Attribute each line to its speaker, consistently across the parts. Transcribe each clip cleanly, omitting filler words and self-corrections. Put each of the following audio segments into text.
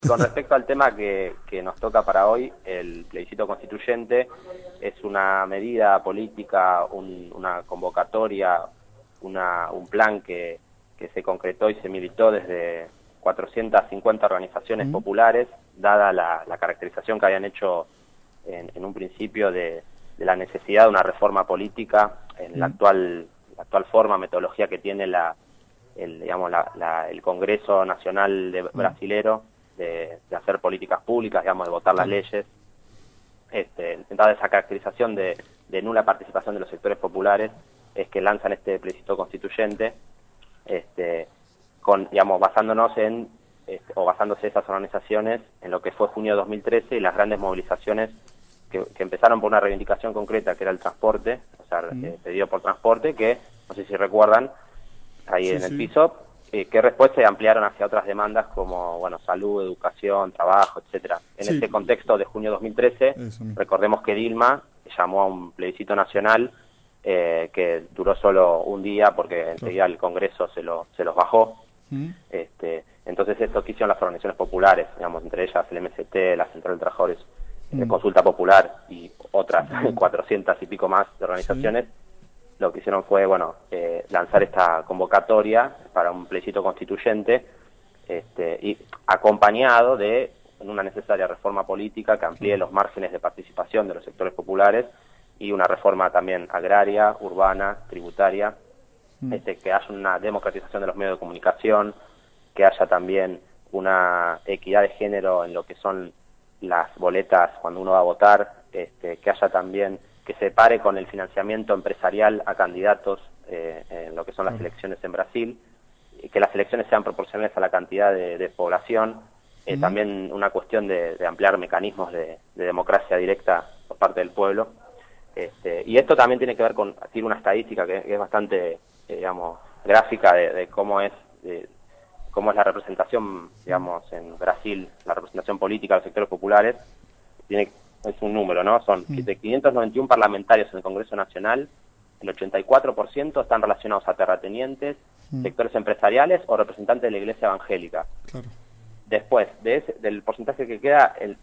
Speaker 1: Con respecto al tema que nos toca para hoy, el plebiscito constituyente es una medida política, una convocatoria, un plan que se concretó y se militó desde 450 organizaciones populares, dada la caracterización que habían hecho en un principio de la necesidad de una reforma política en la actual forma, metodología que tiene el Congreso Nacional Brasilero, de hacer políticas públicas, digamos, de votar las leyes, dada esa caracterización de nula participación de los sectores populares, es que lanzan este plebiscito constituyente, basándonos o basándose esas organizaciones en lo que fue junio de 2013 y las grandes movilizaciones que empezaron por una reivindicación concreta, que era el transporte, o sea, pedido por transporte, que, no sé si recuerdan, ahí en el piso, que después se ampliaron hacia otras demandas como, bueno, salud, educación, trabajo, etcétera. En este contexto de junio de 2013, recordemos que Dilma llamó a un plebiscito nacional que duró solo un día porque enseguida el Congreso se los bajó. Entonces esto que hicieron las organizaciones populares, digamos, entre ellas el MST, la Central de Trabajadores, Consulta Popular y otras 400 y pico más de organizaciones, lo que hicieron fue, bueno, lanzar esta convocatoria para un plebiscito constituyente, y acompañado de una necesaria reforma política que amplíe los márgenes de participación de los sectores populares y una reforma también agraria, urbana, tributaria, que haya una democratización de los medios de comunicación, que haya también una equidad de género en lo que son las boletas cuando uno va a votar, que haya también que se pare con el financiamiento empresarial a candidatos en lo que son las elecciones en Brasil, y que las elecciones sean proporcionales a la cantidad de población, también una cuestión de ampliar mecanismos de democracia directa por parte del pueblo. Y esto también tiene que ver tiene una estadística que es bastante, digamos, gráfica de cómo es la representación, digamos, en Brasil, la representación política de los sectores populares. Es un número, ¿no? Son de 591 parlamentarios en el Congreso Nacional, el 84% están relacionados a terratenientes, sectores empresariales o representantes de la Iglesia Evangélica. Claro. Después, del porcentaje que queda, el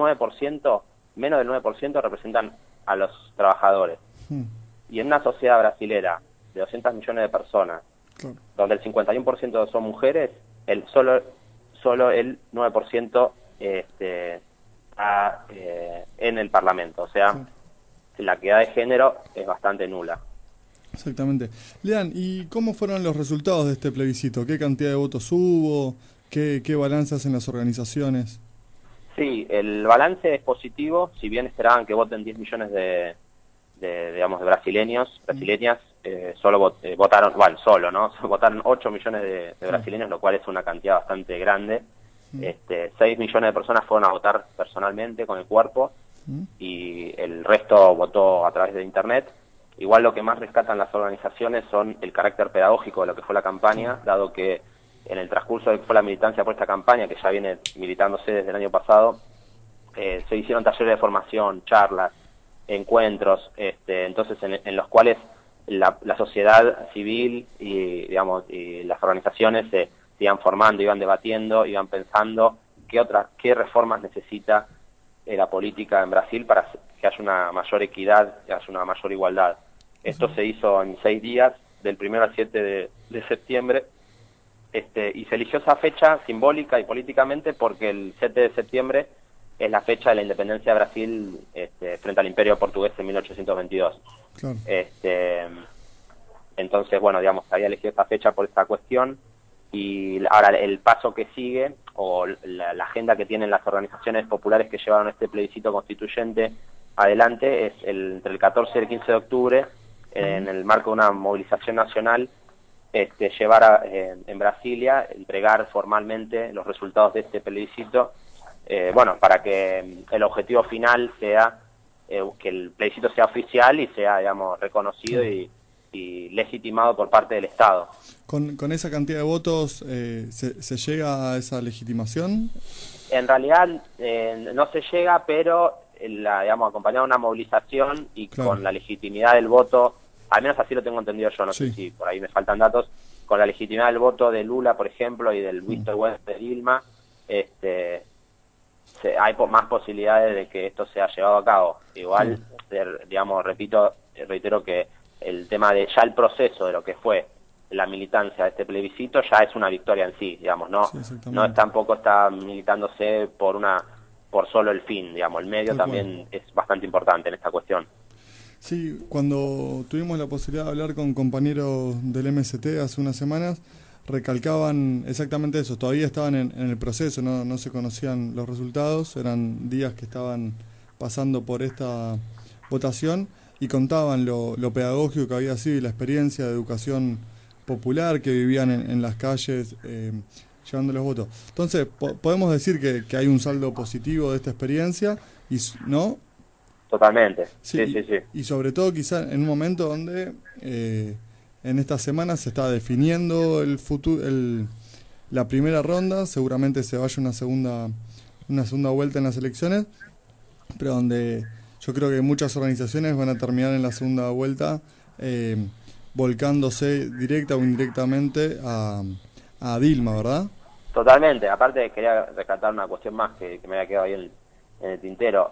Speaker 1: 9%, menos del 9% representan a los trabajadores. Y en una sociedad brasilera de 200 millones de personas, donde el 51% son mujeres, solo el 9% está en el Parlamento. O sea, la equidad de género es bastante nula.
Speaker 2: Exactamente. Lean, ¿y cómo fueron los resultados de este plebiscito? ¿Qué cantidad de votos hubo? ¿Qué balance hacen las organizaciones?
Speaker 1: Sí, el balance es positivo. Si bien esperaban que voten 10 millones de brasileñas, votaron, ¿no? Votaron 8 millones de brasileños, lo cual es una cantidad bastante grande. 6 millones de personas fueron a votar personalmente con el cuerpo y el resto votó a través de internet. Igual lo que más rescatan las organizaciones son el carácter pedagógico de lo que fue la campaña, dado que en el transcurso de que fue la militancia por esta campaña, que ya viene militándose desde el año pasado, se hicieron talleres de formación, charlas, encuentros, entonces en los cuales la sociedad civil y las organizaciones se iban formando, iban debatiendo, iban pensando qué reformas necesita la política en Brasil para que haya una mayor equidad, que haya una mayor igualdad. Esto se hizo en 6 días, del 1 al 7 de septiembre, y se eligió esa fecha simbólica y políticamente porque el 7 de septiembre es la fecha de la independencia de Brasil frente al Imperio Portugués en 1822. Claro. Entonces, bueno, digamos, había elegido esta fecha por esta cuestión, y ahora el paso que sigue, o la agenda que tienen las organizaciones populares que llevaron este plebiscito constituyente adelante, es entre el 14 y el 15 de octubre, en el marco de una movilización nacional, llevar en Brasilia, entregar formalmente los resultados de este plebiscito, para que el objetivo final sea que el plebiscito sea oficial y sea, digamos, reconocido y legitimado por parte del Estado.
Speaker 2: ¿Con esa cantidad de votos se llega a esa legitimación?
Speaker 1: En realidad no se llega, pero acompañado de una movilización y con la legitimidad del voto, al menos así lo tengo entendido yo, no sé si por ahí me faltan datos, con la legitimidad del voto de Lula, por ejemplo, y del visto bueno de Dilma, hay más posibilidades de que esto sea llevado a cabo. Igual, digamos, reitero que el tema de ya el proceso de lo que fue la militancia de este plebiscito ya es una victoria en sí, digamos, no tampoco está militándose por solo el fin, digamos, el medio también es bastante importante en esta cuestión.
Speaker 2: Sí, cuando tuvimos la posibilidad de hablar con compañeros del MST hace unas semanas, recalcaban exactamente eso, todavía estaban en el proceso, no se conocían los resultados, eran días que estaban pasando por esta votación y contaban lo pedagógico que había sido y la experiencia de educación popular que vivían en las calles llevando los votos. Entonces, podemos decir que hay un saldo positivo de esta experiencia, ¿no?
Speaker 1: Totalmente,
Speaker 2: sí. Y sobre todo quizá en un momento donde en estas semanas se está definiendo el futuro, la primera ronda, seguramente se vaya una segunda vuelta en las elecciones, pero donde yo creo que muchas organizaciones van a terminar en la segunda vuelta volcándose directa o indirectamente a Dilma, ¿verdad?
Speaker 1: Totalmente, aparte quería rescatar una cuestión más que me había quedado ahí en el tintero.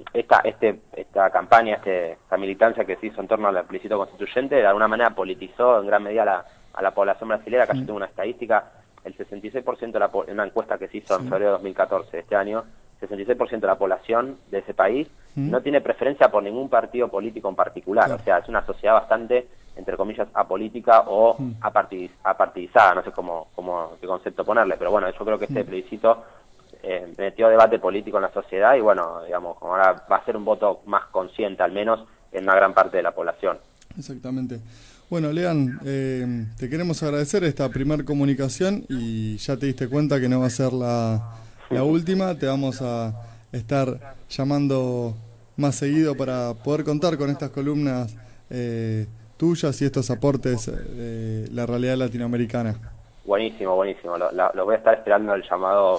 Speaker 1: Esta campaña, esta militancia que se hizo en torno al plebiscito constituyente, de alguna manera politizó en gran medida a la población brasileña. Acá yo tengo una estadística, el 66% en una encuesta que se hizo en febrero de 2014 de este año, 66% de la población de ese país no tiene preferencia por ningún partido político en particular. O sea, es una sociedad bastante, entre comillas, apolítica o apartidizada, no sé qué concepto ponerle, pero bueno, yo creo que este plebiscito metió debate político en la sociedad y bueno, digamos, ahora va a ser un voto más consciente, al menos en una gran parte de la población.
Speaker 2: Exactamente. Bueno, Lean, te queremos agradecer esta primera comunicación y ya te diste cuenta que no va a ser la última, te vamos a estar llamando más seguido para poder contar con estas columnas tuyas y estos aportes de la realidad latinoamericana.
Speaker 1: Buenísimo, lo voy a estar esperando el llamado